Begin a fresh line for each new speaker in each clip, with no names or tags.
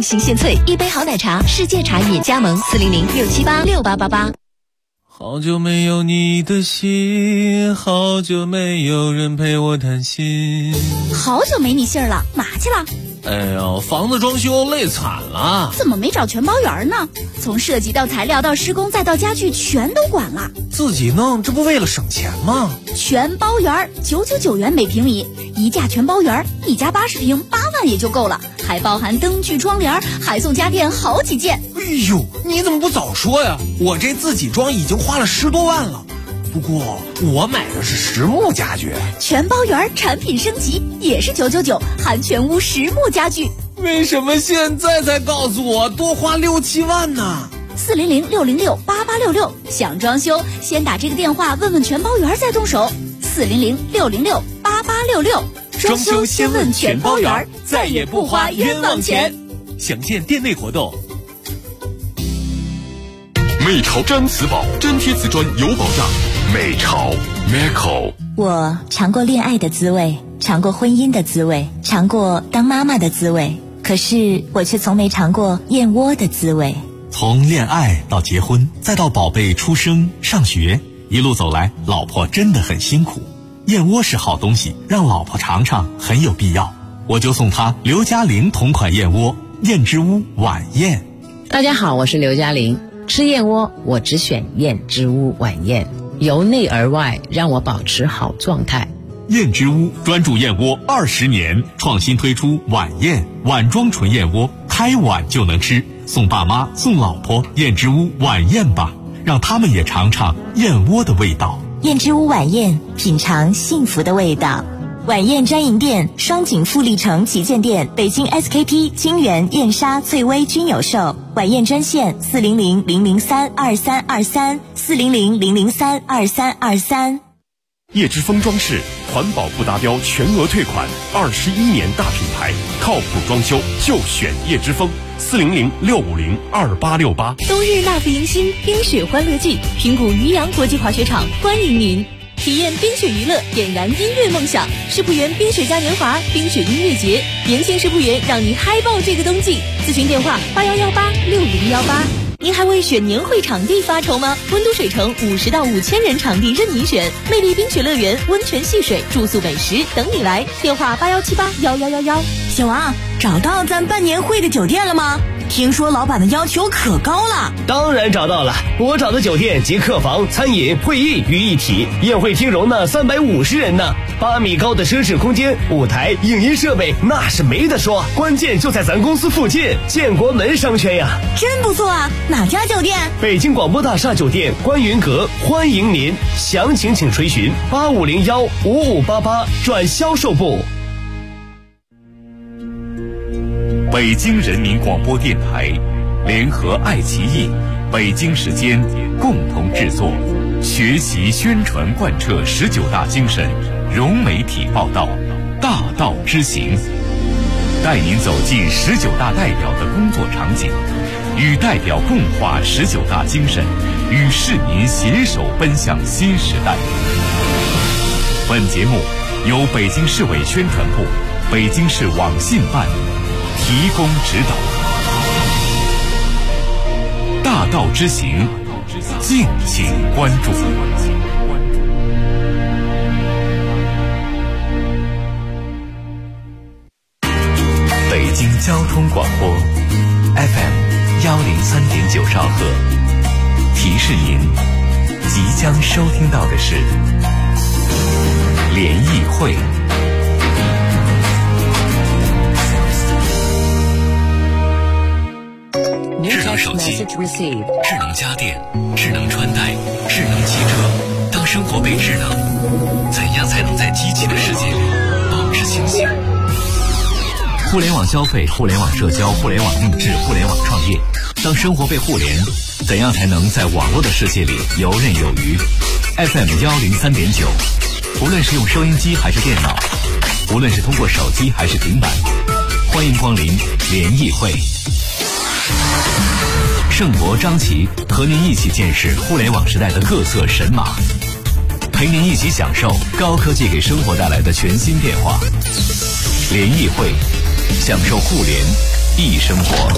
匠心鲜萃，一杯好奶茶，世界茶饮加盟400-678-6888。
好久没有你的信，好久没有人陪我谈心。
好久没你信儿了，哪去了？
哎呦，房子装修累惨了。
怎么没找全包员呢？从设计到材料到施工再到家具全都管了。
自己弄，这不为了省钱吗？
全包员999元每平米，一价全包员，一家80平8万也就够了，还包含灯具窗帘，还送家电好几件。
哎呦，你怎么不早说呀？我这自己装已经花了10多万了。不过我买的是实木家具，
全包员产品升级也是999，含全屋实木家具。
为什么现在才告诉我多花6、7万呢
？400-606-8866，想装修先打这个电话问问全包员再动手。400-606-8866，
装修先问全包员，再也不花冤枉钱。详见店内活动。
美潮毡瓷宝，粘贴瓷砖有保障。美潮 Meco。
我尝过恋爱的滋味，尝过婚姻的滋味，尝过当妈妈的滋味，可是我却从没尝过燕窝的滋味。
从恋爱到结婚，再到宝贝出生上学，一路走来，老婆真的很辛苦。燕窝是好东西，让老婆尝尝很有必要。我就送她刘嘉玲同款燕窝，燕之屋晚宴。
大家好，我是刘嘉玲。吃燕窝我只选燕之屋晚宴，由内而外让我保持好状态。
燕之屋专注燕窝20年，创新推出晚宴碗装纯燕窝，开碗就能吃，送爸妈送老婆燕之屋晚宴吧，让他们也尝尝燕窝的味道。
燕之屋晚宴，品尝幸福的味道。晚宴专营店双井富力城旗舰店，北京 SKP、金源、燕莎、翠微均有售。晚宴专线400-003-2323，400-003-2323。
叶之峰装饰，环保不达标全额退款，21年大品牌，靠谱装修就选叶之峰。400-650-2868。
冬日纳福迎新冰雪欢乐季，平谷渔阳国际滑雪场欢迎您，体验冰雪娱乐，点燃音乐梦想。世仆园冰雪嘉年华冰雪音乐节，年轻世仆园让你嗨爆这个冬季。咨询电话81186018。您还为选年会场地发愁吗？温都水城50到5000人场地任您选，魅力冰雪乐园、温泉戏水、住宿美食等你来。电话81781111。
小王，找到咱办年会的酒店了吗？听说老板的要求可高了。
当然找到了，我找的酒店集客房、餐饮、会议于一体，宴会厅容纳350人呢，8米高的奢侈空间，舞台、影音设备那是没得说，关键就在咱公司附近，建国门商圈呀。
真不错啊！哪家酒店？
北京广播大厦酒店观云阁，欢迎您，详情请垂询8501-5588转销售部。
北京人民广播电台联合爱奇艺、北京时间共同制作，学习宣传贯彻19大精神，融媒体报道，大道之行，带您走进19大代表的工作场景，与代表共话19大精神，与市民携手奔向新时代。本节目由北京市委宣传部、北京市网信办提供指导。大道之行，敬请关注。北京交通广播 FM103.9兆赫，提示您即将收听到的是联谊会。智能手机、智能家电、智能穿戴、智能汽车。当生活被智能，怎样才能在机器的世界里保持清醒？互联网消费、互联网社交、互联网定制、互联网创业。当生活被互联，怎样才能在网络的世界里游刃有余？ FM103.9，无论是用收音机还是电脑，无论是通过手机还是平板，欢迎光临联谊会。盛博、张琪和您一起见识互联网时代的各色神马，陪您一起享受高科技给生活带来的全新变化。联谊会，享受互联， 易生活。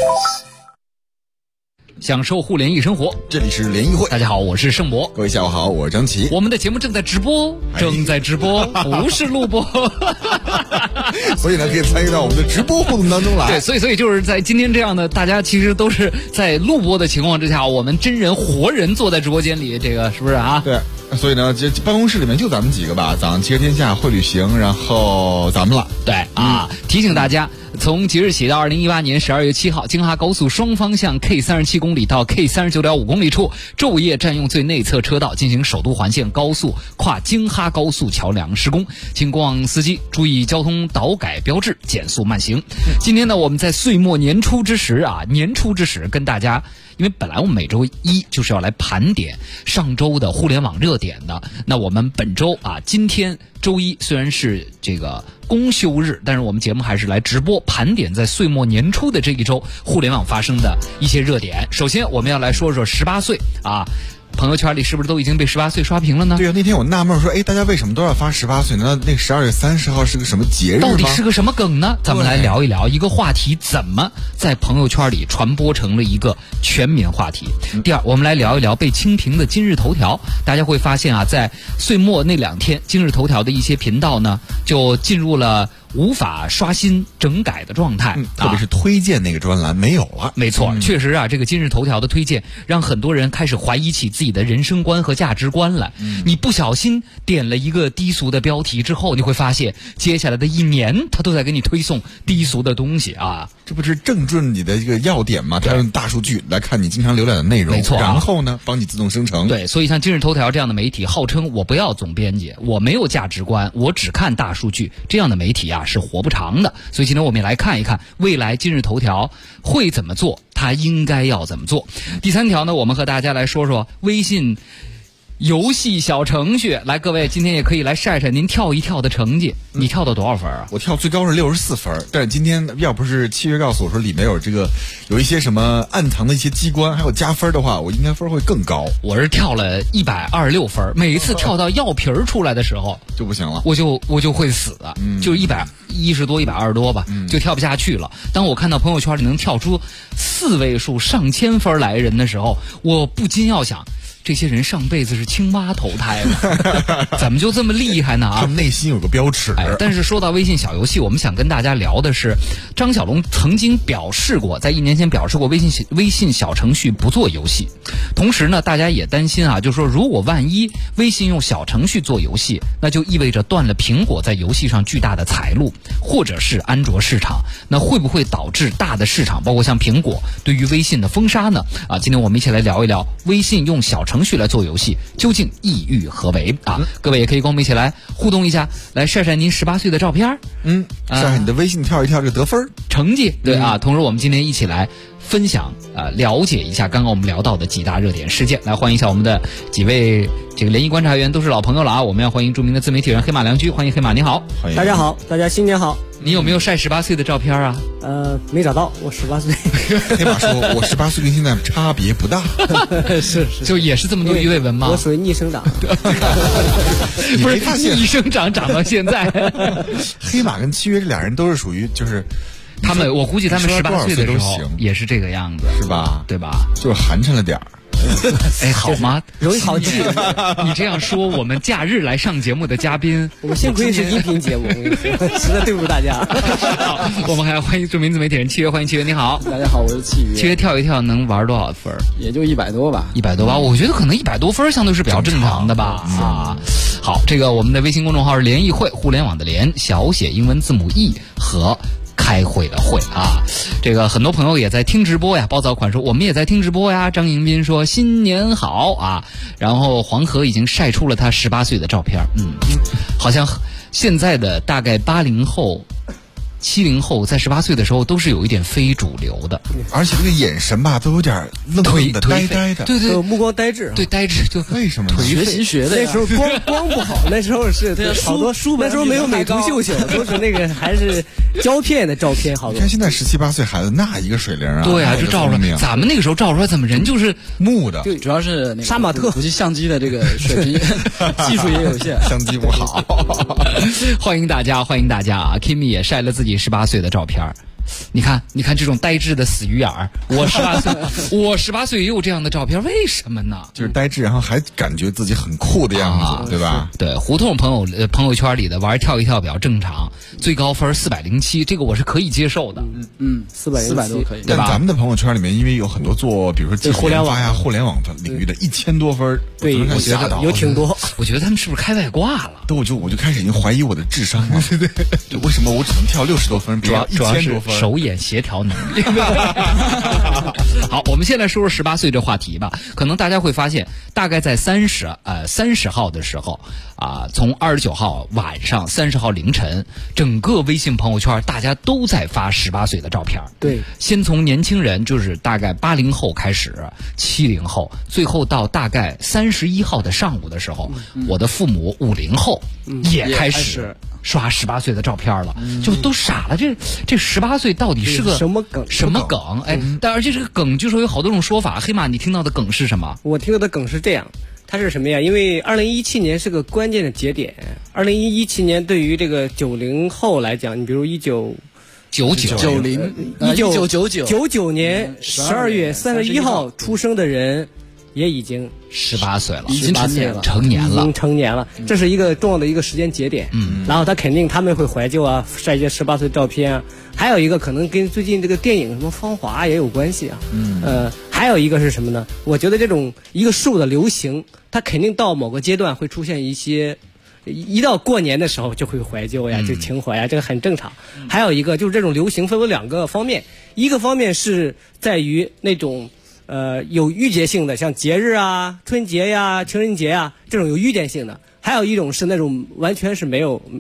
享受互联易生活，
这里是联谊会。
大家好，我是盛博。
各位下午好，我是张琪。
我们的节目正在直播，不是录播。
所以呢，可以参与到我们的直播互动当中来。
对，所以就是在今天这样的，大家其实都是在录播的情况之下，我们真人活人坐在直播间里，这个是不是啊？
对。所以呢，这办公室里面就咱们几个吧。早上汽车天下会旅行，然后咱们了。
对啊，提醒大家，从即日起到2018年12月7号，京哈高速双方向 K37公里到 K39.5公里处，昼夜占用最内侧车道进行首都环线高速跨京哈高速桥梁施工，请过往司机注意交通导改标志，减速慢行。今天呢，我们在岁末年初之时跟大家。因为本来我们每周一就是要来盘点上周的互联网热点的，那我们本周今天周一虽然是这个公休日，但是我们节目还是来直播盘点在岁末年初的这一周互联网发生的一些热点。首先我们要来说说18岁朋友圈里是不是都已经被18岁刷屏了呢？
对啊，那天我纳闷说，大家为什么都要发18岁呢？那12月30号是个什么节日吗？
到底是个什么梗呢？咱们来聊一聊一个话题怎么在朋友圈里传播成了一个全民话题。第二，我们来聊一聊被清屏的今日头条。大家会发现在岁末那2天，今日头条的一些频道呢，就进入了无法刷新整改的状态，
特别是推荐那个专栏没有了。
没错，确实这个今日头条的推荐让很多人开始怀疑起自己的人生观和价值观来。你不小心点了一个低俗的标题之后，你会发现接下来的1年他都在给你推送低俗的东西
这不是正准你的一个要点吗？他用大数据来看你经常浏览的内容，
没错，
然后呢帮你自动生成。
对，所以像今日头条这样的媒体号称我不要总编辑，我没有价值观，我只看大数据，这样的媒体是活不长的。所以今天我们也来看一看未来今日头条会怎么做，它应该要怎么做。第3条呢，我们和大家来说说微信游戏小程序。来，各位今天也可以来晒晒您跳一跳的成绩。你跳到多少分啊？
我跳最高是64分，但是今天要不是7月告诉我说里面有一些什么暗藏的一些机关，还有加分的话，我应该分会更高。
我是跳了126分，每一次跳到药皮儿出来的时候
就不行了，
我就会死的，就是110多120多吧，就跳不下去了。当我看到朋友圈里能跳出4位数上千分来人的时候，我不禁要想，这些人上辈子是青蛙投胎了，怎么就这么厉害呢？
他们内心有个标尺。
但是说到微信小游戏，我们想跟大家聊的是，张小龙曾经表示过，在1年前表示过微信小程序不做游戏。同时呢，大家也担心就是说，如果万一微信用小程序做游戏，那就意味着断了苹果在游戏上巨大的财路，或者是安卓市场，那会不会导致大的市场，包括像苹果对于微信的封杀呢？今天我们一起来聊一聊微信用小程序来做游戏究竟意欲何为各位也可以跟我们一起来互动一下，来晒晒您18岁的照片，
晒晒你的微信跳一跳这个得分
成绩。对同时我们今天一起来分享了解一下刚刚我们聊到的几大热点事件。来欢迎一下我们的几位这个联谊观察员，都是老朋友了我们要欢迎著名的自媒体人黑马良驹，欢迎黑马，你好。
欢迎
大家好，大家新年好。
你有没有晒18岁的照片啊？
没找到，我18岁。
黑马说我18岁跟现在差别不大。
是
就也是这么多鱼尾纹吗？
我属于逆生长。
不是逆生长长到现在。
黑马跟7月这俩人都是属于就是
他们，我估计他们18岁的时候也是这个样子，
是吧？
对吧？
就是寒碜了点儿。
好吗？
容易好记。
你这样说，我们假日来上节目的嘉宾，
我们幸亏是音频节目，实在对不住大家。
好，我们还要欢迎著名自媒体人7月，欢迎7月，你好。
大家好，我是7月。
7月跳一跳能玩多少分？
也就100多吧。
100多吧，我觉得可能100多分相对是比较正常的吧。好，这个我们的微信公众号是联谊会，互联网的联，小写英文字母 E 和开会的会这个很多朋友也在听直播呀。包早款说我们也在听直播呀。张迎斌说新年好然后黄河已经晒出了他18岁的照片，好像现在的大概80后70后在18岁的时候都是有一点非主流的，
而且这个眼神吧都有点愣愣的呆呆的，
对，
目光呆滞，
对，呆滞。就
为什么呢？
学习学的
那时候光不好，那时候是好多书本，那时候没有美图秀秀，都是那个还是胶片的照片，好多。
你看现在17、18岁孩子那一个水灵
对就照出来，咱们那个时候照出来怎么人就是
木的，
主要是那个
杀马特
国际相机的这个水平技术也有限，
相机不好。
欢迎大家Kimi 也晒了自己18岁的照片， 你看这种呆滞的死鱼眼儿，我18岁也有这样的照片，为什么呢？
就是呆滞，然后还感觉自己很酷的样子，对吧？
对，胡同朋友圈里的玩跳一跳表正常，最高分407，这个我是可以接受的。
400
多可以，
对吧？
但咱们的朋友圈里面，因为有很多做，比如说技术研发呀、互联网领域的1000多分，
对，有挺多。
我觉得他们是不是开外挂了？
对，我就开始已经怀疑我的智商了。对，就为什么我只能跳60多分，比1000多分？
手眼协调能力。好，我们现在说说18岁这话题吧。可能大家会发现，大概在30号的时候从29号晚上30号凌晨，整个微信朋友圈大家都在发18岁的照片。
对，
先从年轻人，就是大概80后开始，70后，最后到大概31号的上午的时候，我的父母50后也开始刷18岁的照片了，就都傻了。这18岁到底是个
什么梗？
哎，但而且这个梗据说有好多种说法。黑马，你听到的梗是什么？
我听到的梗是这样，它是什么呀？因为2017年是个关键的节点。2017年对于这个90后来讲，你比如1999年12月31号出生的人，也已经
18岁了，
已经成年了，
成年了。这是一个重要的一个时间节点。然后他们会怀旧啊，晒一些18岁照片啊。还有一个可能跟最近这个电影什么《芳华》也有关系啊。还有一个是什么呢？我觉得这种一个事物的流行，它肯定到某个阶段会出现一些。一到过年的时候就会怀旧呀，就情怀呀，这个很正常。还有一个就是这种流行分为2个方面，一个方面是在于那种有预节性的，像节日啊、春节呀、情人节呀这种有预见性的；还有一种是那种完全是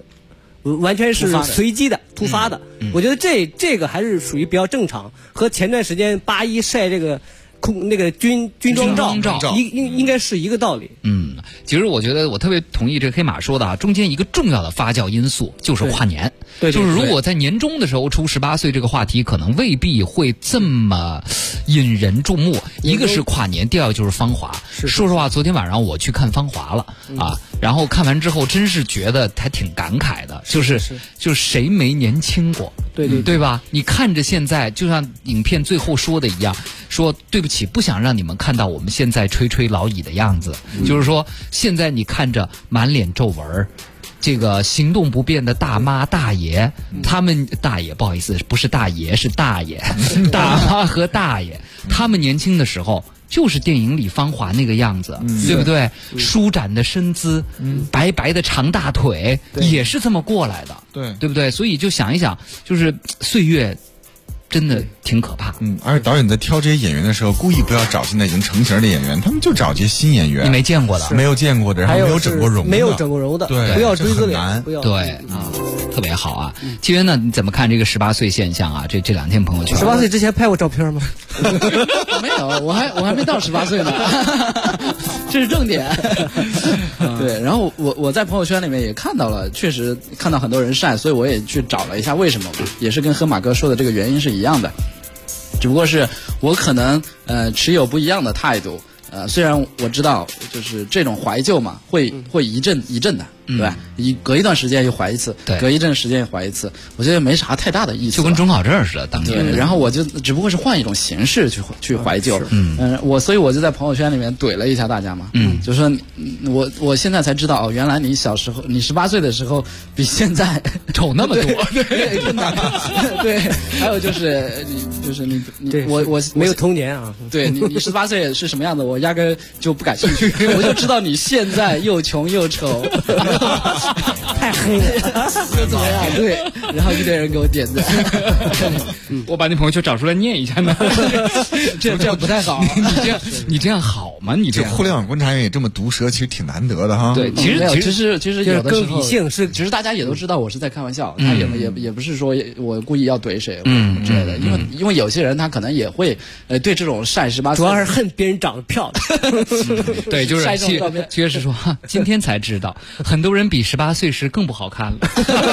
随机的、突发的。我觉得这个还是属于比较正常，和前段时间81晒这个。那个军装照应该是一个道理。
其实我觉得我特别同意这个黑马说的中间一个重要的发酵因素就是跨年。
对，
就是如果在年终的时候出18岁这个话题，可能未必会这么引人注目。一个是跨年，第二个就是芳华。说实话，昨天晚上我去看芳华了然后看完之后真是觉得还挺感慨的，就是谁没年轻过？对吧？你看着现在，就像影片最后说的一样，说对不起，不想让你们看到我们现在垂垂老矣的样子。就是说，现在你看着满脸皱纹，这个行动不便的大妈大爷，他们大爷不好意思，不是大爷是大爷，大妈和大爷，他们年轻的时候就是电影里芳华那个样子，对不对？舒展的身姿，白白的长大腿，也是这么过来的，对不对？所以就想一想，就是岁月真的挺可怕。
而且导演在挑这些演员的时候，故意不要找现在已经成型的演员，他们就找这些新演员，
你没见过的，
没有见过的，然后没有整过容
的，
对，
不要锥子脸，
对特别好啊。契约呢，你怎么看这个18岁现象啊？这2天朋友圈
，18岁之前拍过照片吗？
没有，我还没到18岁呢，这是重点。对，然后我在朋友圈里面也看到了，确实看到很多人晒，所以我也去找了一下为什么，也是跟河马哥说的这个原因是一样的，只不过是我可能持有不一样的态度。虽然我知道就是这种怀旧嘛，会一阵一阵的，对吧？隔一段时间又怀一次，隔一阵时间又怀一次，我觉得没啥太大的意思，
就跟中考证似的。当年，
对，然后我就只不过是换一种形式去怀旧。所以我就在朋友圈里面怼了一下大家嘛，就说我现在才知道原来你小时候，你18岁的时候比现在
丑那么多，
对，真的，对。还有就是你我
没有童年啊，
对你18岁是什么样的，我压根就不感兴趣，我就知道你现在又穷又丑。
太黑了，
又怎么样？对，然后一堆人给我点赞。
我把你朋友圈找出来念一下呢，
这样不太好。
你这样好吗？你这
互联网观察员也这么毒舌，其实挺难得的哈。
对，其实
有的时候
理性是，
只是大家也都知道我是在开玩笑，他也不是说我故意要怼谁之类的，因为有些人他可能也会对这种晒18岁，
主要是恨别人长得漂亮。
对，就是
晒这种照片，
确实说今天才知道，很多人比18岁时更不好看了。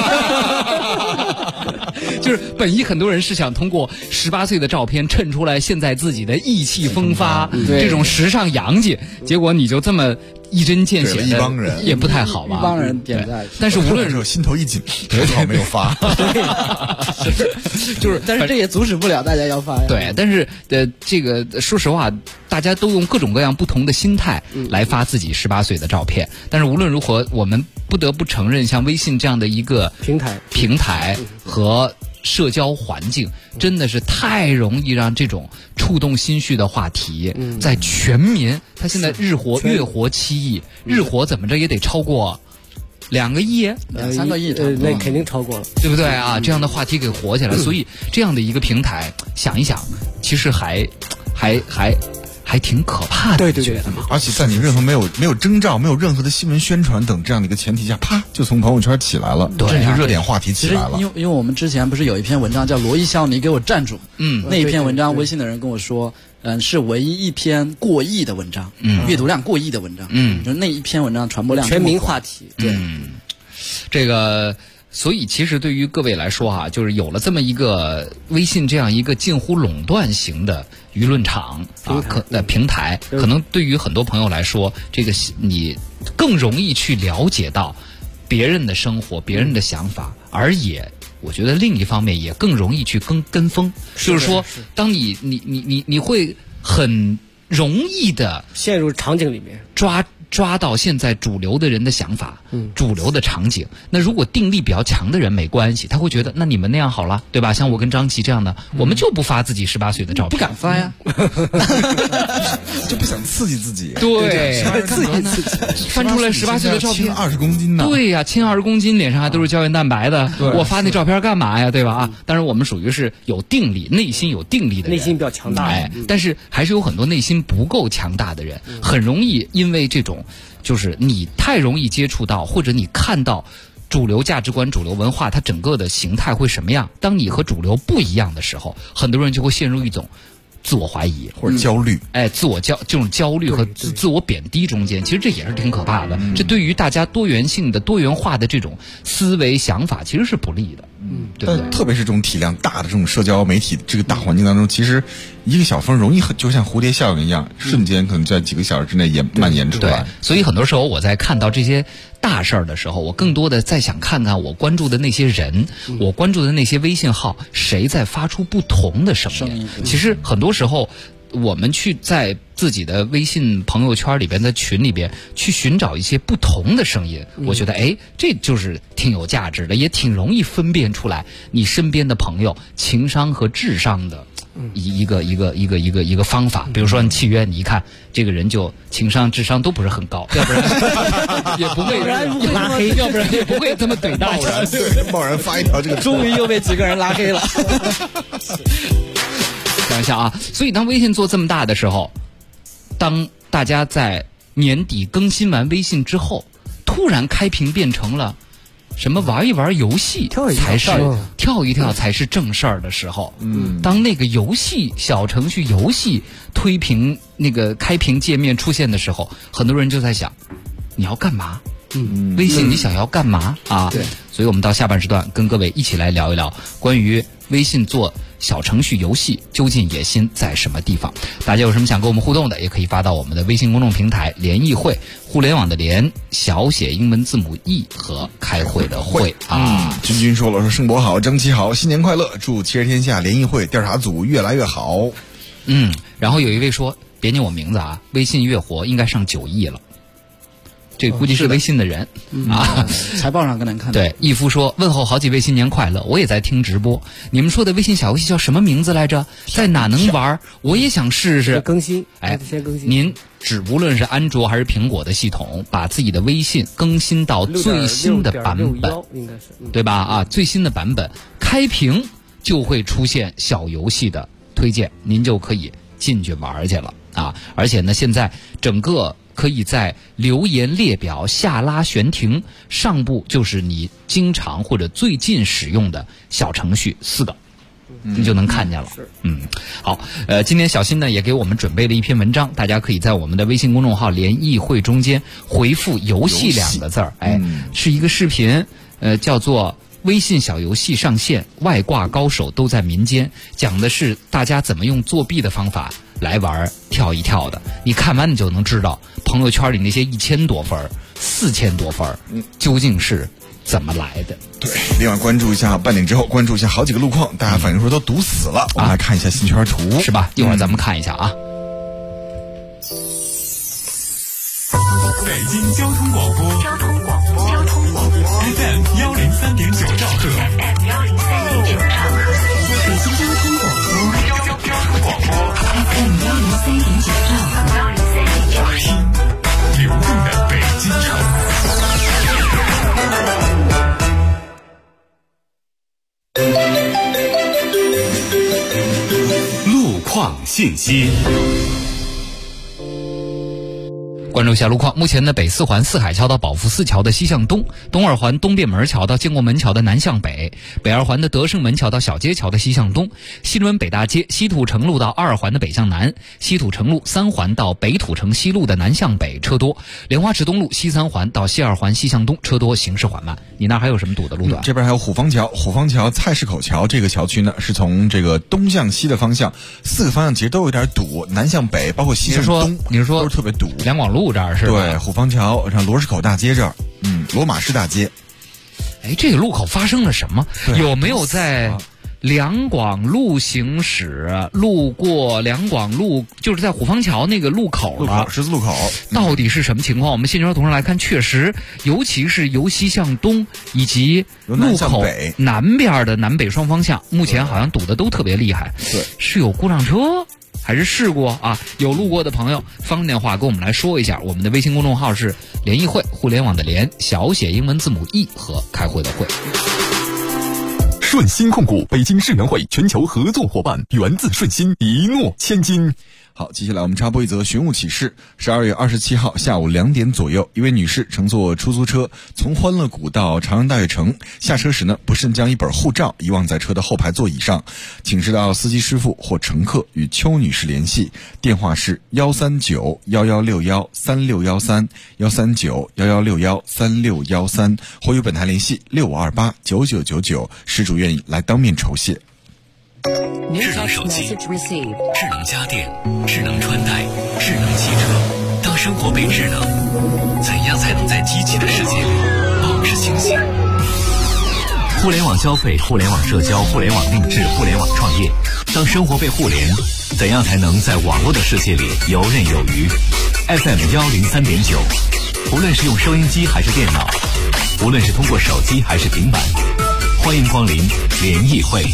就是本意很多人是想通过18岁的照片衬出来现在自己的意气风发，这种时尚洋气，结果你就这么一针见血的
一帮人
也不太好吧？
一帮人点赞，
但是无论
是心头一紧，还好没有发，
就是，
但是这也阻止不了大家要发呀。
对，但是这个说实话，大家都用各种各样不同的心态来发自己18岁的照片。但是无论如何，我们不得不承认，像微信这样的一个平台和社交环境，真的是太容易让这种触动心绪的话题，在全民，他现在月活7亿，日活怎么着也得超过2个亿、
2、3个亿，
那肯定超过了，
对不对啊？这样的话题给火起来，所以这样的一个平台，想一想，其实还挺可怕的，
对，
而且在你任何没有征兆、没有任何的新闻宣传等这样的一个前提下，啪就从朋友圈起来了，
对，
这就热点话题起来了。
因为我们之前不是有一篇文章叫罗一笑你给我站住，那一篇文章微信的人跟我说，是唯一一篇过亿的文章，阅读量过亿的文章，就是那一篇文章传播量
全民话题，
对，
这个。所以，其实对于各位来说哈，就是有了这么一个微信这样一个近乎垄断型的舆论场平台，可能对于很多朋友来说，这个你更容易去了解到别人的生活、别人的想法，而也我觉得另一方面也更容易去跟风，就是说，当你会很容易的
陷入场景里面
抓到现在主流的人的想法，主流的场景。那如果定力比较强的人没关系，他会觉得那你们那样好了，对吧？像我跟张琪这样的，我们就不发自己18岁的照片，
不敢发呀，
就不想刺激自己。
对，刺激自己，翻出来18岁的照片
，20公斤呢？
对呀，轻20公斤，脸上还都是胶原蛋白的，我发那照片干嘛呀？对吧？啊，当然我们属于是有定力，内心有定力的人，
内心比较强大。
但是还是有很多内心不够强大的人，很容易因为这种。就是你太容易接触到，或者你看到主流价值观、主流文化，它整个的形态会什么样？当你和主流不一样的时候，很多人就会陷入一种自我怀疑
或者焦虑，
这种焦虑和自我贬低中间，其实这也是挺可怕的。这对于大家多元性的、多元化的这种思维想法，其实是不利的。对不对？
但特别是这种体量大的这种社交媒体这个大环境当中，其实一个小风容易就像蝴蝶效应一样，瞬间可能在几个小时之内也蔓延出来。
所以很多时候我在看到这些大事儿的时候，我更多的在想看看我关注的那些人，我关注的那些微信号，谁在发出不同的声音。其实很多时候我们去在自己的微信朋友圈里边的群里边去寻找一些不同的声音，我觉得这就是挺有价值的，也挺容易分辨出来你身边的朋友情商和智商的一个方法。比如说你契约，你一看这个人就情商智商都不是很高，要不然也不会
拉黑，
要不然也不会这么怼大家。
贸然发一条这个，
终于又被几个人拉黑了。
想一下啊，所以当微信做这么大的时候，当大家在年底更新完微信之后，突然开屏变成了什么玩一玩游戏才是跳一跳才是正事儿的时候，当那个游戏小程序游戏推屏那个开屏界面出现的时候，很多人就在想你要干嘛？微信你想要干嘛啊？对，所以我们到下半时段跟各位一起来聊一聊关于微信做小程序游戏究竟野心在什么地方。大家有什么想跟我们互动的，也可以发到我们的微信公众平台联谊会，互联网的联，小写英文字母 E 和开会的会啊。
君说了，说盛博好，张琪好，新年快乐，祝七人天下联谊会调查组越来越好。
然后有一位说别念我名字啊，微信月活应该上9亿了。这估计是微信的人啊，
财报上跟能看到。
对，义夫说问候好几位新年快乐，我也在听直播。你们说的微信小游戏叫什么名字来着？在哪能玩？我也想试试。
更新，先更新。
您无论是安卓还是苹果的系统，把自己的微信更新到最新的版本，
应该是
对吧？啊，最新的版本开屏就会出现小游戏的推荐，您就可以进去玩去了啊！而且呢，现在整个可以在留言列表下拉悬停，上部就是你经常或者最近使用的小程序4个，你就能看见了。好，今天小新呢也给我们准备了一篇文章，大家可以在我们的微信公众号联谊会中间回复游戏2个字儿，是一个视频，叫做微信小游戏上线，外挂高手都在民间，讲的是大家怎么用作弊的方法来玩跳一跳的。你看完你就能知道朋友圈里那些1000多分、4000多分，究竟是怎么来的。
对，另外关注一下半点之后，关注一下好几个路况，大家反映说都堵死了。我们来看一下新圈图，
是吧？一会儿咱们看一下啊。
北京交通广播FM 103.9兆赫，
北京交通广播 FM 103.9兆赫，
流动的北京城。路况信息。
关注一下路况，目前呢，北四环四海桥到宝福寺桥的西向东，东二环东便门桥到建国门桥的南向北，北二环的德胜门桥到小街桥的西向东，西轮北大街西土城路到二环的北向南，西土城路3环到北土城西路的南向北车多，莲花池东路西3环到西二环西向东车多，行驶缓慢。你那还有什么堵的路段？
这边还有虎坊桥菜市口桥，这个桥区呢是从这个东向西的方向，4个方向其实都有点堵，南向北包括西向东，
你是说
都是特别堵。
两广路这儿是吧？
对，虎坊桥上罗市口大街这儿，罗马市大街。
哎，这个路口发生了什么？有没有在两广路行驶，路过两广路，就是在虎坊桥那个路口了，
十字路口，
到底是什么情况？我们现场图上来看，确实，尤其是由西向东以及路口南边的南北双方向，目前好像堵得都特别厉害。
对，
是有故障车还是事故啊？有路过的朋友方便的话跟我们来说一下。我们的微信公众号是联谊会，互联网的联，小写英文字母 E 和开会的会。
顺鑫控股北京世园会全球合作伙伴，源自顺鑫，一诺千金。
好，接下来我们插播一则寻物启事。12月27号下午2点左右，一位女士乘坐出租车从欢乐谷到朝阳大悦城，下车时呢，不慎将一本护照遗忘在车的后排座椅上，请示到司机师傅或乘客与邱女士联系，电话是139-1161-3613，139-1161-3613，或与本台联系6528-9999，失主愿意来当面酬谢。
智能手机、智能家电、智能穿戴、智能汽车，当生活被智能，怎样才能在机器的世界里保持清醒？互联网消费、互联网社交、互联网定制、互联网创业，当生活被互联，怎样才能在网络的世界里游刃有余？ FM 103.9，无论是用收音机还是电脑，无论是通过手机还是平板，欢迎光临联谊会。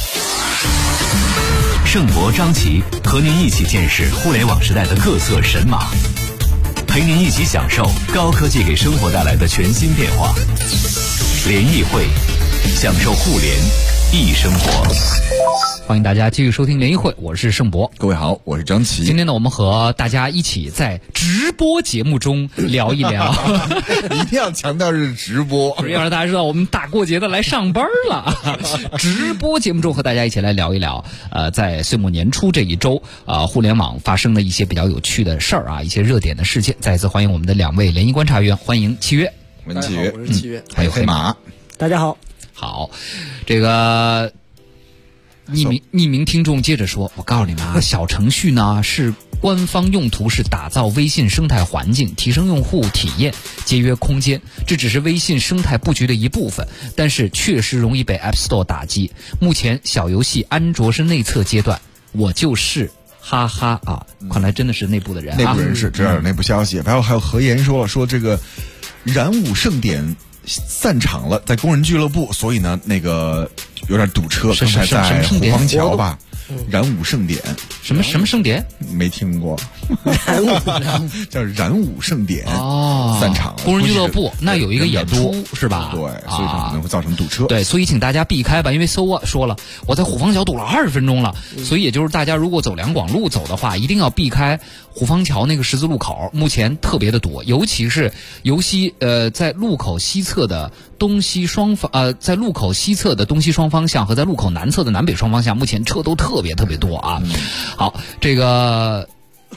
盛博、张琪和您一起见识互联网时代的各色神马，陪您一起享受高科技给生活带来的全新变化。联谊会，享受互联易生活。
欢迎大家继续收听联谊会，我是盛博。
各位好，我是张琪。
今天呢，我们和大家一起在直播节目中聊一聊，
一定要强调是直播，
要让大家知道我们大过节的来上班了。直播节目中和大家一起来聊一聊，在岁末年初这一周，互联网发生的一些比较有趣的事儿啊，一些热点的事件。再一次欢迎我们的2位联谊观察员，欢迎七月，
我是七月，
还有黑马。
大家好，
好，这个。匿名听众接着说，我告诉你们啊，小程序呢是官方用途是打造微信生态环境，提升用户体验，节约空间，这只是微信生态布局的一部分，但是确实容易被 App Store 打击。目前小游戏安卓是内测阶段，我就是哈哈啊，看来真的是内部的人啊，
内部人士，这儿内部消息。还有何言说了，说这个燃舞盛典散场了，在工人俱乐部，所以呢那个有点堵车，刚才在虎坊桥吧，燃舞盛典，
什么盛典？
没听过，叫燃舞盛典
哦，
散场了。
工人俱乐部那有一个演出是吧？
对，所以可能会造成堵车。
对，所以请大家避开吧，因为说了，我在虎坊桥堵了20分钟了，所以也就是大家如果走两广路走的话，一定要避开虎坊桥那个十字路口，目前特别的堵，尤其是在路口西侧的东西双方在路口西侧的东西双方向和在路口南侧的南北双方向，目前车都特别多啊。好，这个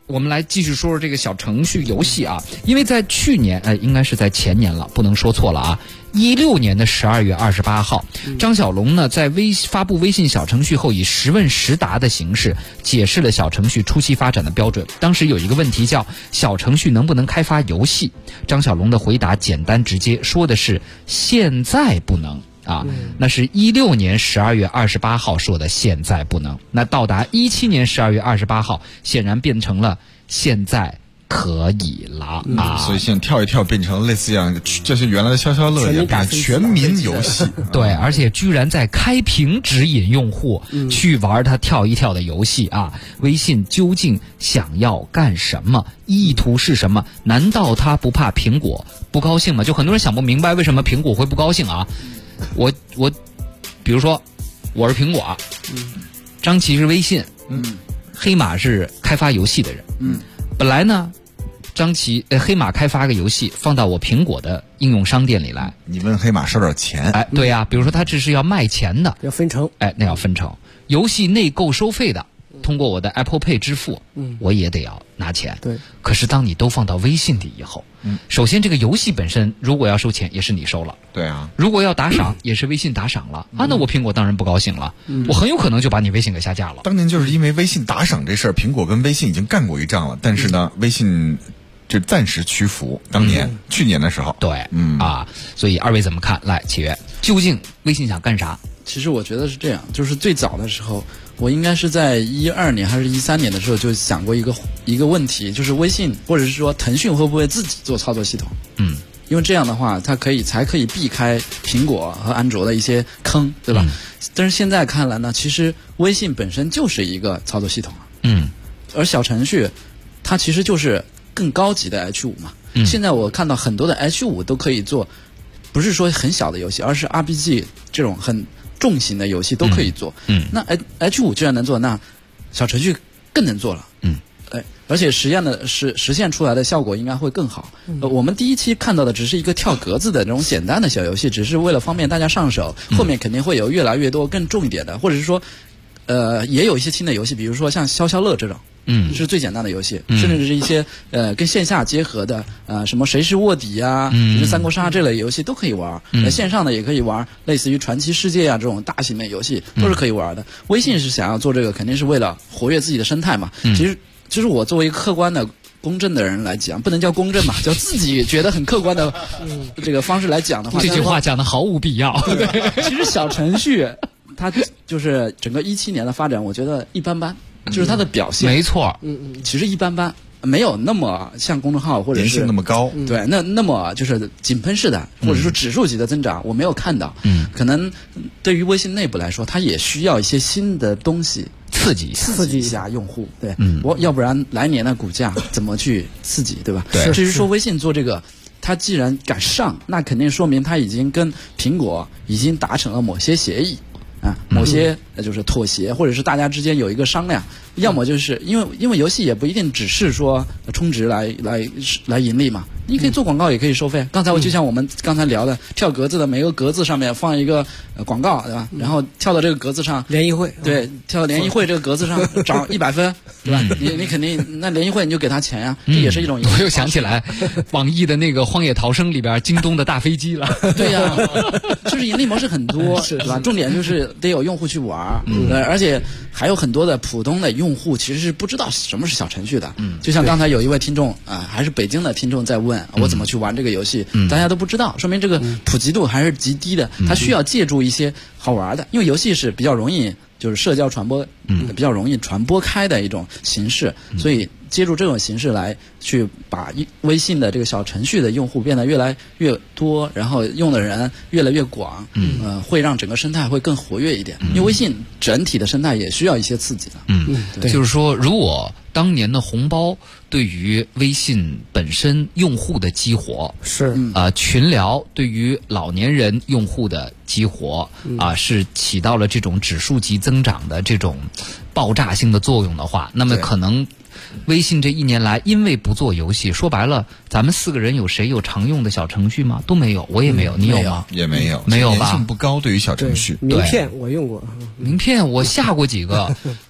我们来继续说说这个小程序游戏啊，因为在去年，应该是在前年了，不能说错了啊。16年的12月28号，张小龙呢在发布微信小程序后，以实问实答的形式解释了小程序初期发展的标准。当时有一个问题叫小程序能不能开发游戏？张小龙的回答简单直接，说的是现在不能。那是16年12月28号说的现在不能，那到达17年12月28号，显然变成了现在可以了
所以现在跳一跳变成类似样，就是原来的消消乐一样，变成全民游戏。
对，而且居然在开屏指引用户去玩它跳一跳的游戏啊！微信究竟想要干什么？意图是什么？难道他不怕苹果不高兴吗？就很多人想不明白为什么苹果会不高兴啊！我比如说我是苹果，张琪是微信，黑马是开发游戏的人，本来呢黑马开发个游戏放到我苹果的应用商店里来，
你问黑马收点钱，
对呀，比如说他这是要卖钱的，
要分成，
那要分成，游戏内购收费的，通过我的 Apple Pay 支付，我也得要拿钱。
对。
可是当你都放到微信里以后，首先这个游戏本身如果要收钱，也是你收了。
对啊。
如果要打赏，也是微信打赏了那我苹果当然不高兴了，我很有可能就把你微信给下架了。
当年就是因为微信打赏这事儿，苹果跟微信已经干过一仗了，但是呢，微信这暂时屈服。当年去年的时候，
对，所以二位怎么看？来，启源，究竟微信想干啥？
其实我觉得是这样，就是最早的时候，我应该是在12年还是13年的时候就想过一个问题，就是微信或者是说腾讯会不会自己做操作系统？因为这样的话，它才可以避开苹果和安卓的一些坑，对吧？但是现在看来呢，其实微信本身就是一个操作系统而小程序它其实就是更高级的 H5 嘛。现在我看到很多的 H5 都可以做，不是说很小的游戏，而是 RPG 这种很重型的游戏都可以做。那 H5 居然能做，那小程序更能做了。而且实现出来的效果应该会更好。我们第一期看到的只是一个跳格子的这种简单的小游戏，只是为了方便大家上手。后面肯定会有越来越多更重一点的，或者是说，也有一些新的游戏，比如说像消消乐这种。是最简单的游戏，甚至是一些跟线下结合的什么谁是卧底啊，什么三国杀这类游戏都可以玩。线上的也可以玩，类似于传奇世界啊这种大型的游戏都是可以玩的。微信是想要做这个，肯定是为了活跃自己的生态嘛。其实我作为一个客观的公正的人来讲，不能叫公正嘛，叫自己觉得很客观的这个方式来讲的话，
这句话讲的毫无必要。
其实小程序它就是整个17年的发展，我觉得一般般。就是它的表现，
没错，
其实一般般，没有那么像公众号或者是
那么高，
对，那么就是井喷式的，或者说指数级的增长，我没有看到。可能对于微信内部来说，它也需要一些新的东西
刺激
一下用户。对，我要不然来年的股价怎么去刺激，对吧？
对，
至于说微信做这个，它既然敢上，那肯定说明它已经跟苹果已经达成了某些协议。某些就是妥协，或者是大家之间有一个商量，要么就是因为游戏也不一定只是说充值来盈利嘛，你可以做广告也可以收费。刚才就像我们刚才聊的，跳格子的每个格子上面放一个广告，对吧？然后跳到这个格子上
联谊会，
对，跳到联谊会这个格子上涨100分，对吧？你肯定那联谊会你就给他钱呀，这也是一种。
我又想起来网易的那个《荒野逃生》里边京东的大飞机了。
对呀，就是盈利模式很多，是吧？重点就是得有用户去玩，而且还有很多的普通的用户其实是不知道什么是小程序的。就像刚才有一位听众还是北京的听众在问我怎么去玩这个游戏，大家都不知道，说明这个普及度还是极低的。他需要借助一些好玩的，因为游戏是比较容易就是社交传播，比较容易传播开的一种形式，所以借助这种形式来去把微信的这个小程序的用户变得越来越多，然后用的人越来越广，会让整个生态会更活跃一点。因为微信整体的生态也需要一些刺激的。
就是说，如果当年的红包对于微信本身用户的激活
是
群聊对于老年人用户的激活是起到了这种指数级增长的这种爆炸性的作用的话，那么可能微信这1年来因为不做游戏，说白了，咱们4个人有谁有常用的小程序吗？都没有，我也没有，你有吗？
也没有，
没有吧？
粘性不高，对于小程序。
名片我用过，
名片我下过几个，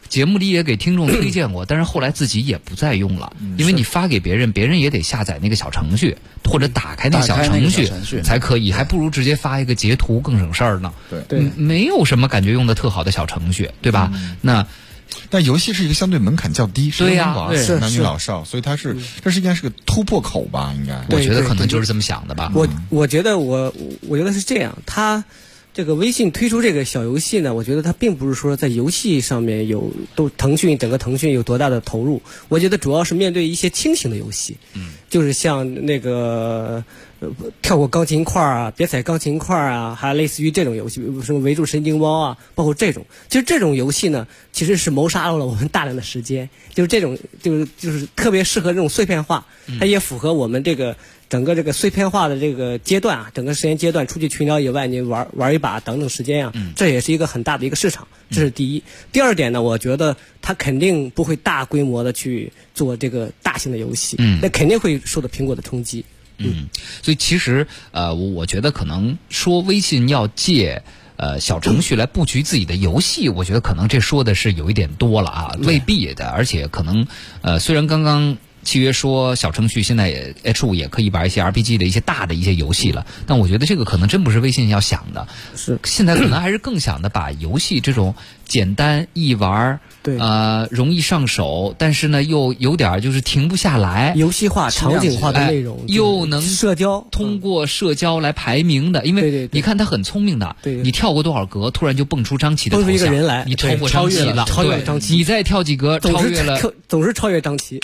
节目里也给听众推荐过，但是后来自己也不再用了，因为你发给别人，别人也得下载那个小程序或者打开那个小程序才可以，还不如直接发一个截图更省事儿呢。
对，
没有什么感觉用的特好的小程序，对吧？
但游戏是一个相对门槛较低，
对呀，
男女老少，所以这应该是个突破口吧？应该，
我觉得可能就是这么想的吧。
我觉得是这样，它这个微信推出这个小游戏呢，我觉得它并不是说在游戏上面整个腾讯有多大的投入，我觉得主要是面对一些轻型的游戏，就是像那个跳过钢琴块啊，别踩钢琴块啊，还类似于这种游戏，什么围住神经猫啊，包括这种，其实这种游戏呢，其实是谋杀了我们大量的时间，就是这种就是特别适合这种碎片化，它也符合我们这个整个这个碎片化的这个阶段啊，整个时间阶段出去群聊以外，你玩一把等等时间啊，这也是一个很大的一个市场，这是第一。第二点呢，我觉得它肯定不会大规模的去做这个大型的游戏，那肯定会受到苹果的冲击。
所以其实我觉得可能说微信要借小程序来布局自己的游戏，我觉得可能这说的是有一点多了啊，未必的，而且可能虽然刚刚契约说小程序现在H5也可以玩一些 RPG 的一些大的一些游戏了，但我觉得这个可能真不是微信要想的，
是
现在可能还是更想的把游戏这种简单易玩，
对，
容易上手，但是呢又有点就是停不下来，
游戏化、场景化的内容，
又能
社交，
通过社交来排名的，因为你看他很聪明的，你跳过多少格，突然就蹦出张琪的头像，
蹦出一个人来，
你超过张琪了，
超越张琪，
你再跳几格，超越了，
总是超越张琪，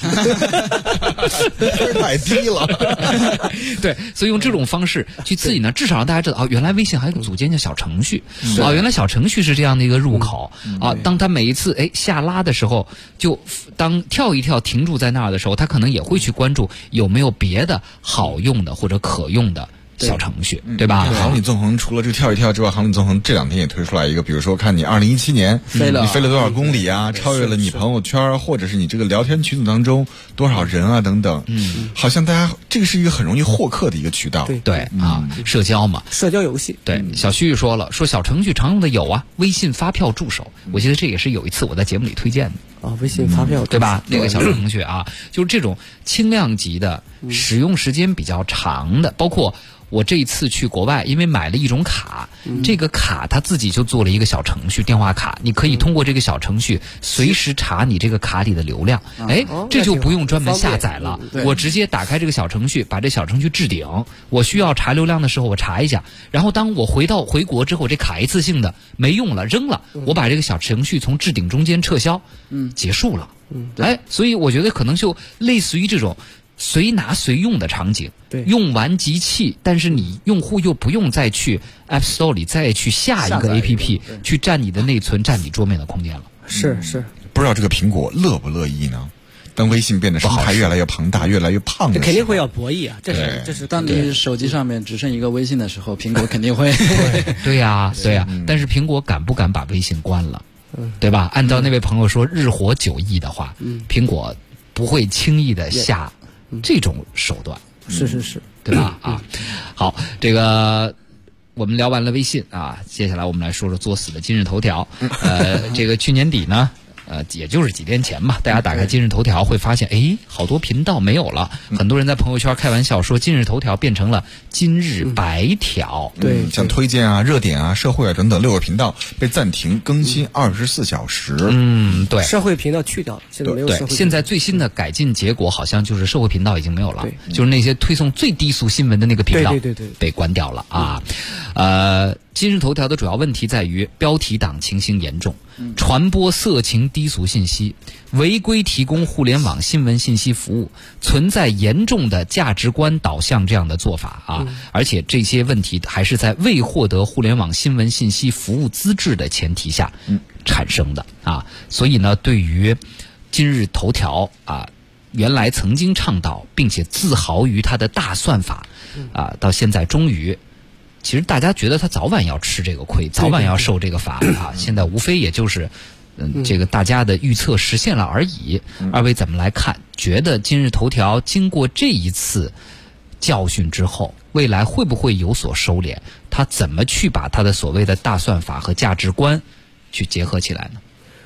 太低了。
对，所以用这种方式去自己呢，至少让大家知道原来微信还有个组件叫小程序，原来小程序是这样的一个入口啊。当他每一次下拉的时候，就当跳一跳停住在那儿的时候，他可能也会去关注有没有别的好用的或者可用的小程序，对吧？
航旅纵横除了这个跳一跳之外，航旅纵横这2天也推出来一个，比如说看你2017年你飞了多少公里啊，超越了你朋友圈或者是你这个聊天群组当中多少人啊等等。好像大家这个是一个很容易获客的一个渠道。
对社交嘛，
社交游戏。
对，小旭说了，说小程序常用的有啊，微信发票助手，我记得这也是有一次我在节目里推荐的。
微信发票
对吧？那个小程序啊，就是这种轻量级的，使用时间比较长的，包括我这一次去国外，因为买了一种卡，这个卡它自己就做了一个小程序，电话卡，你可以通过这个小程序随时查你这个卡里的流量，这就不用专门下载了，我直接打开这个小程序，把这小程序置顶，我需要查流量的时候我查一下，然后当我回国之后，这卡一次性的没用了扔了，我把这个小程序从置顶中间撤销，结束了，所以我觉得可能就类似于这种随拿随用的场景，用完即弃，但是你用户又不用再去 App Store 里再去下一个 APP 去占你的内存、占你桌面的空间了。
是，
不知道这个苹果乐不乐意呢？当微信变得生态越来越庞大、越来越胖的时候，
肯定会要博弈啊！这是
当你手机上面只剩一个微信的时候，苹果肯定会
对呀。但是苹果敢不敢把微信关了？对吧？按照那位朋友说，日活9亿的话，苹果不会轻易的下这种手段。
是，
对吧？好，这个我们聊完了微信啊，接下来我们来说说作死的今日头条。这个去年底呢，也就是几天前吧，大家打开今日头条会发现，好多频道没有了。很多人在朋友圈开玩笑说，今日头条变成了今日白条。
对，像推荐啊、热点啊、社会啊等等6个频道被暂停更新24小时。
对，
社会频道去掉了，现在没有社会频道。
对，现在最新的改进结果好像就是社会频道已经没有了，就是那些推送最低俗新闻的那个频道被关掉了啊。今日头条的主要问题在于标题党情形严重，传播色情低俗信息，违规提供互联网新闻信息服务，存在严重的价值观导向这样的做法啊！而且这些问题还是在未获得互联网新闻信息服务资质的前提下产生的啊！所以呢，对于今日头条啊，原来曾经倡导并且自豪于它的大算法啊，到现在终于。其实大家觉得他早晚要吃这个亏，早晚要受这个罚啊！现在无非也就是，这个大家的预测实现了而已。二位怎么来看？觉得今日头条经过这一次教训之后，未来会不会有所收敛？他怎么去把他的所谓的大算法和价值观去结合起来呢？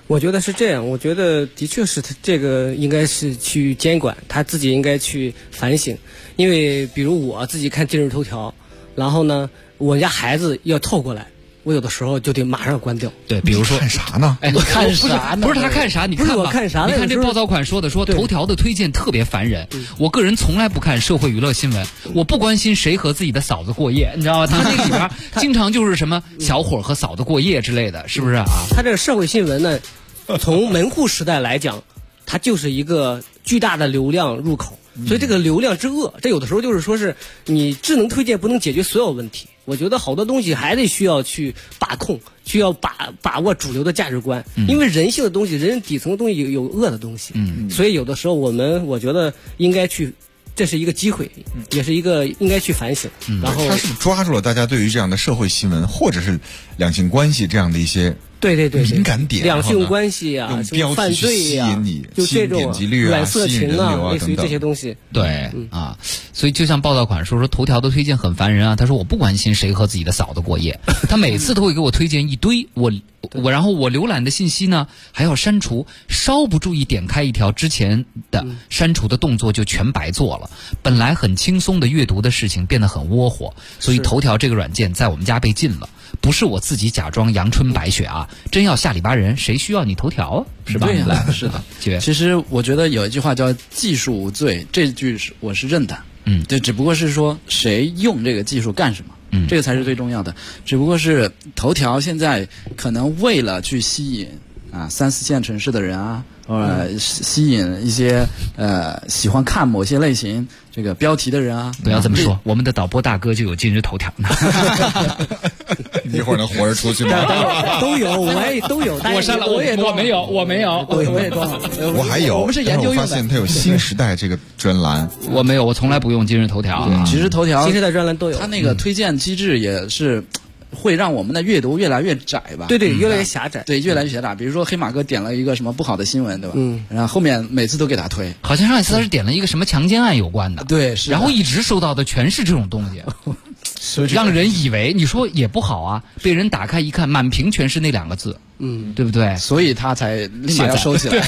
我觉得是这样，我觉得的确是他这个应该是去监管，他自己应该去反省。因为比如我自己看今日头条，然后呢，我家孩子要透过来，我有的时候就得马上关掉。
对，比如说
看啥呢？
哎，
看啥呢？
不是他看啥，你看吧。
不是我看啥呢？
你看这暴躁款说的，说头条的推荐特别烦人。我个人从来不看社会娱乐新闻，我不关心谁和自己的嫂子过夜，你知道吗？他那里边经常就是什么小伙和嫂子过夜之类的，是不是啊？
他这个社会新闻呢，从门户时代来讲，它就是一个巨大的流量入口。所以这个流量之恶，这有的时候就是说是你智能推荐不能解决所有问题。我觉得好多东西还得需要去把控，需要把握主流的价值观，因为人性的东西，人底层的东西有恶的东西，所以有的时候我觉得应该去，这是一个机会，也是一个应该去反省。然后
他是不是抓住了大家对于这样的社会新闻或者是两性关系这样的一些
对
敏感点，
两性关系啊，犯罪呀，就这种软色情啊，类似于这些东西。
对啊，所以就像报道款说头条的推荐很烦人啊。他说我不关心谁和自己的嫂子过夜，他每次都会给我推荐一堆，然后我浏览的信息呢还要删除，稍不注意点开一条之前的删除的动作就全白做了。本来很轻松的阅读的事情变得很窝火，所以头条这个软件在我们家被禁了。不是我自己假装阳春白雪啊，真要下里巴人，谁需要你头条啊？是吧？
对呀，是的。其实我觉得有一句话叫技术无罪，这句我是认的。对，只不过是说谁用这个技术干什么，这个才是最重要的。只不过是头条现在可能为了去吸引3、4线城市的人啊，吸引一些喜欢看某些类型这个标题的人啊。
不要这么说，我们的导播大哥就有今日头条呢。
一会儿能活着出去吗？
都有，我也都有。
我删了，我没有，我
也装了。
我还有，
我们是研究用的。
我发现它有新时代这个专栏，
我没有，我从来不用今日头条。
其实头条
新时代专栏都有，
它那个推荐机制也是会让我们的阅读越来越窄吧？
对，越来越狭窄。
对，越来越狭窄。比如说黑马哥点了一个什么不好的新闻，对吧？然后后面每次都给他推。
好像上一次他是点了一个什么强奸案有关的，
对，是。
然后一直收到的全是这种东西。让人以为你说也不好啊，被人打开一看，满屏全是那2个字，对不对？
所以他才立马要收起来。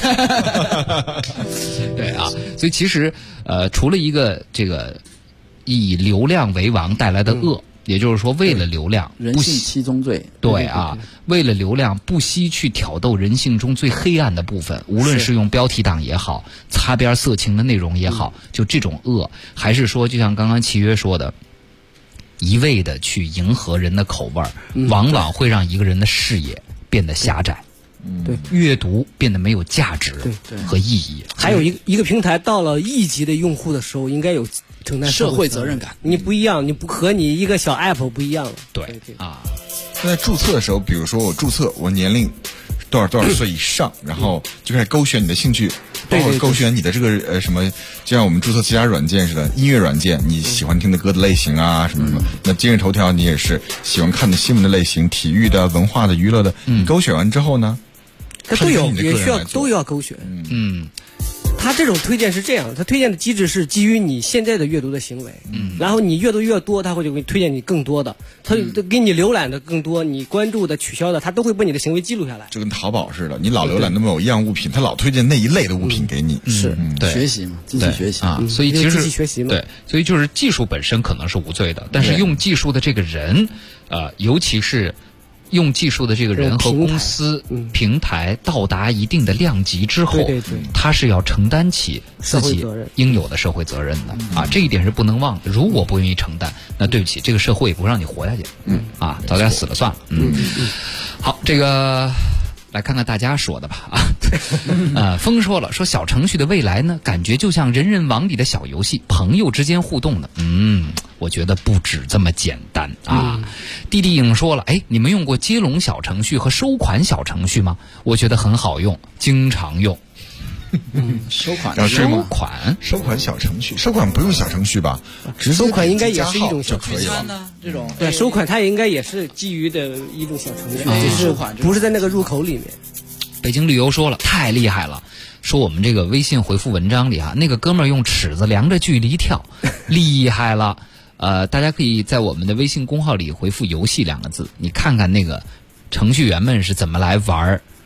对啊，所以其实除了一个这个以流量为王带来的恶，也就是说为了流量，
人性七宗罪。
对啊，为了流量不惜去挑逗人性中最黑暗的部分，无论是用标题党也好，擦边色情的内容也好，就这种恶，还是说就像刚刚契约说的，一味的去迎合人的口味儿，往往会让一个人的视野变得狭窄，
对，
阅读变得没有价值和意义。
还有一个平台到了亿级的用户的时候，应该有承担
社会责任感。
你不一样，你不和你一个小 app 不一样了。
对啊，
在注册的时候，比如说我注册我年龄多少岁以上，然后就开始勾选你的兴趣，包括勾选你的这个什么，就像我们注册其他软件似的，音乐软件你喜欢听的歌的类型啊，什么什么。那今日头条你也是喜欢看的新闻的类型，体育的、文化的、娱乐的，你勾选完之后呢，
它都有，也需要都要勾选。他这种推荐是这样，他推荐的机制是基于你现在的阅读的行为，然后你阅读越多，他会就给你推荐你更多的，他给你浏览的更多，你关注的、取消的，他都会把你的行为记录下来。
就跟淘宝似的，你老浏览那么某一样物品，他老推荐那一类的物品给你，
对，
学习嘛，机器学习
啊，所以其实
机器学习嘛，
对，所以就是技术本身可能是无罪的，但是用技术的这个人，尤其是用技术的这个人和公司平台到达一定的量级之后，他是要承担起自己应有的社会责任的啊，这一点是不能忘的。如果不愿意承担，那对不起，这个社会也不让你活下去，早点死了算了。好，这个来看看大家说的吧风说了，说小程序的未来呢，感觉就像人人网里的小游戏，朋友之间互动的。我觉得不止这么简单啊。弟弟影说了，你们用过接龙小程序和收款小程序吗？我觉得很好用，经常用。
收款
收款小程序，收款不用小程序吧？
收款应该也是一种小程序
呢，这种
对，收款它也应该也是基于的一种小程序，只是不是在那个入口里面。
北京旅游说了，太厉害了，说我们这个微信回复文章里那个哥们儿用尺子量着距离跳，厉害了。大家可以在我们的微信公号里回复游戏2个字，你看看那个程序员们是怎么来玩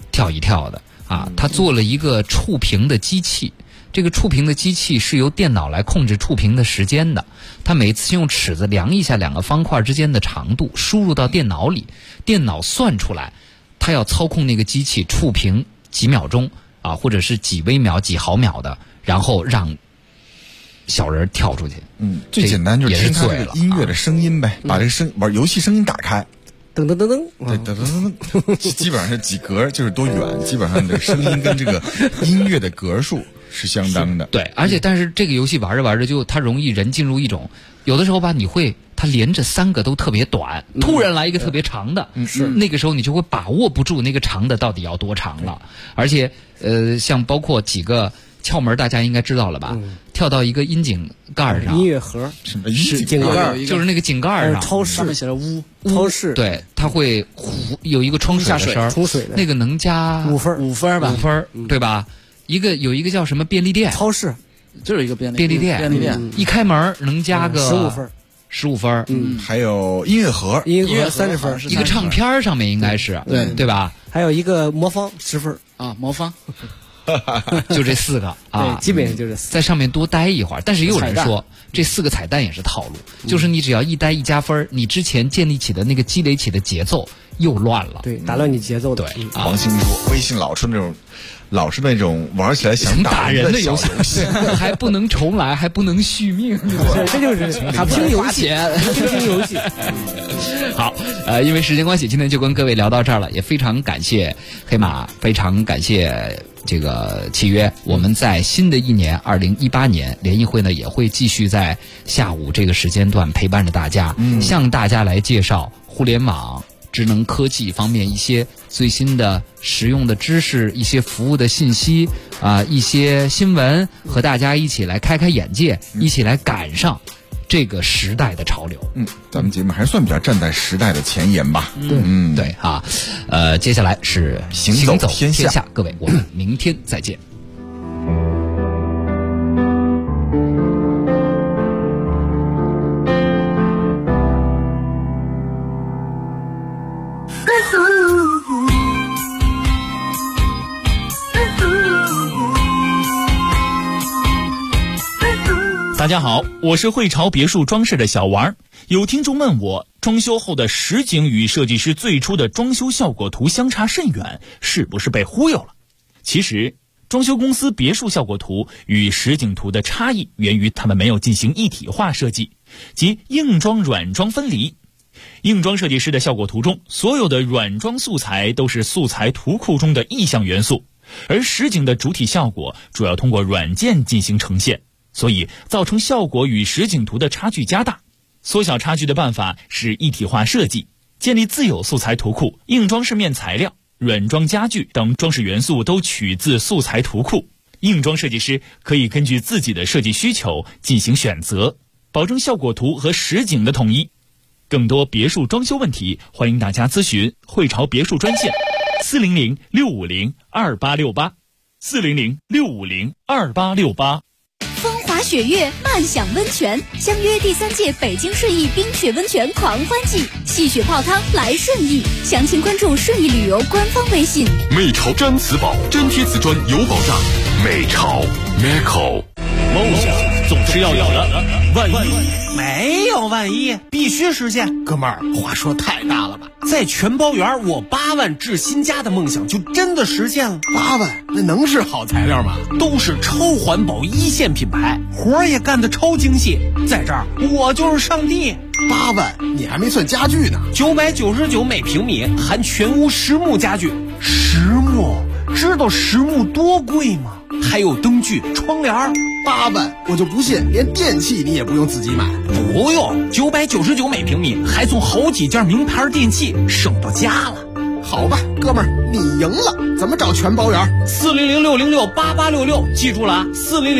跳一跳的啊。它做了一个触屏的机器，这个触屏的机器是由电脑来控制触屏的时间的。它每次用尺子量一下2个方块之间的长度，输入到电脑里，电脑算出来，它要操控那个机器触屏几秒钟啊，或者是几微秒、几毫秒的，然后让小人跳出去。
最简单就是听它这个音乐的声音呗，把这个玩游戏声音打开。
噔噔噔噔，
对，噔噔噔噔，基本上是几格就是多远，基本上的声音跟这个音乐的格数是相当的。
对，而且但是这个游戏玩着玩着就它容易人进入一种，有的时候吧你会它连着3个都特别短，突然来一个特别长的，那个时候你就会把握不住那个长的到底要多长了。而且像包括几个窍门大家应该知道了吧？跳到一个音井盖上，
音乐盒
什么
是井盖，
就是那个井盖上，
超市
上面写着屋
超市，
对，它会有一个冲水的声，
冲水的
那个能加
5分吧
，5分对吧？有一个叫什么便利店，
超市
就是一个便
利店，一开门能加个15分，
还有音乐盒
30分，
一个唱片上面应该是对吧？
还有一个魔方10分
啊，魔方。
就这4个啊，
基本上就是
在上面多待一会儿。但是也有人说，这4个彩蛋也是套路，就是你只要一待一加分，你之前建立起的那个积累起的节奏又乱了，
对，打乱你节奏的。
对，
王鑫说，微信老是那种玩起来想打人的游戏，
还不能重来，还不能续命，
这就是听游戏，听游戏。
好，因为时间关系，今天就跟各位聊到这儿了，也非常感谢黑马，非常感谢这个契约。我们在新的一年2018年联谊会呢，也会继续在下午这个时间段陪伴着大家，向大家来介绍互联网、智能科技方面一些最新的实用的知识，一些服务的信息一些新闻，和大家一起来开开眼界，一起来赶上这个时代的潮流。
咱们节目还算比较站在时代的前沿吧。
对啊，接下来是行走天下，各位，我们明天再见。
大家好，我是汇潮别墅装饰的小王。有听众问我，装修后的实景与设计师最初的装修效果图相差甚远，是不是被忽悠了？其实，装修公司别墅效果图与实景图的差异源于他们没有进行一体化设计，即硬装软装分离。硬装设计师的效果图中，所有的软装素材都是素材图库中的意象元素，而实景的主体效果主要通过软件进行呈现，所以造成效果与实景图的差距加大。缩小差距的办法是一体化设计，建立自有素材图库，硬装饰面材料、软装家具等装饰元素都取自素材图库。硬装设计师可以根据自己的设计需求进行选择，保证效果图和实景的统一。更多别墅装修问题，欢迎大家咨询汇潮别墅专线400-650-2868，400-650-2868。
风华雪月，漫享温泉，相约第3届北京顺义冰雪温泉狂欢季，戏雪泡汤来顺义，详情关注顺义旅游官方微信。
美潮毡瓷宝，真贴瓷砖有保障。美潮 Meco，
梦想总是要有的，万一没有万一，必须实现。哥们儿，话说太大了吧？在全包园，我8万置新家的梦想就真的实现了。
8万，那能是好材料吗？
都是超环保1线品牌，活儿也干得超精细。在这儿，我就是上帝。
8万，你还没算家具呢。
999每平米，含全屋实木家具。实木，知道实木多贵吗？还有灯具、窗帘。
8万，我就不信连电器你也不用自己买。
不用，999每平米，还送好几件名牌电器，省到家了。
好吧，哥们儿，你赢了。怎么找全包圆？
400-606-8866，记住了啊，400。